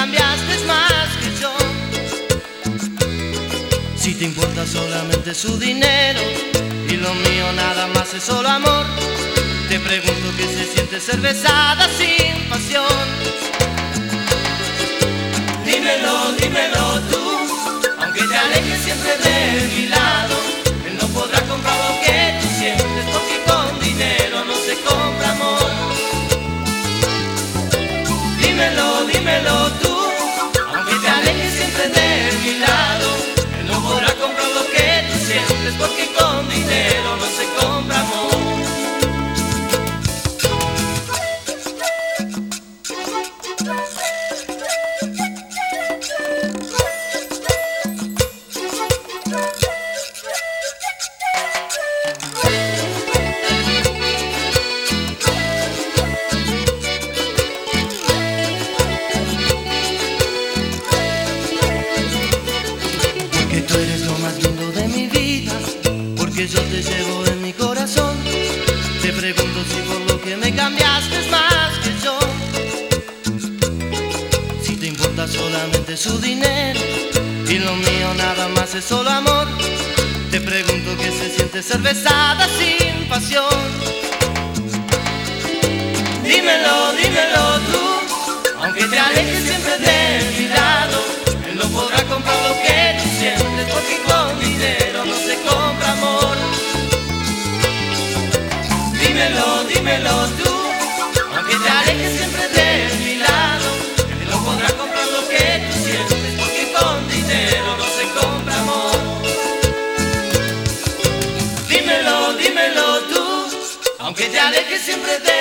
cambiaste más que yo. Si te importa solamente su dinero y lo mío nada más es solo amor, te pregunto qué se siente ser besada sin pasión. Dímelo, dímelo tú, aunque te alejes siempre de mi lado, él no podrá comprar lo que tú sientes, porque con dinero no se compra amor. Dímelo, dímelo tú, aunque te alejes siempre de mi lado, él no podrá comprar lo que tú sientes, porque con dinero no se compra amor. Tú eres lo más lindo de mi vida, porque yo te llevo en mi corazón. Te pregunto si por lo que me cambiaste es más que yo. Si te importa solamente su dinero y lo mío nada más es solo amor, te pregunto qué se siente ser besada sin pasión. Dímelo, dímelo tú, aunque te alejes siempre de mi lado, él no podrá comprar lo que tú sientes, porque con dinero no se compra amor. Dímelo, dímelo tú, aunque te alejes siempre de mi lado, él no podrá comprar lo que tú sientes, porque con dinero no se compra amor. Dímelo, dímelo tú, aunque te alejes siempre de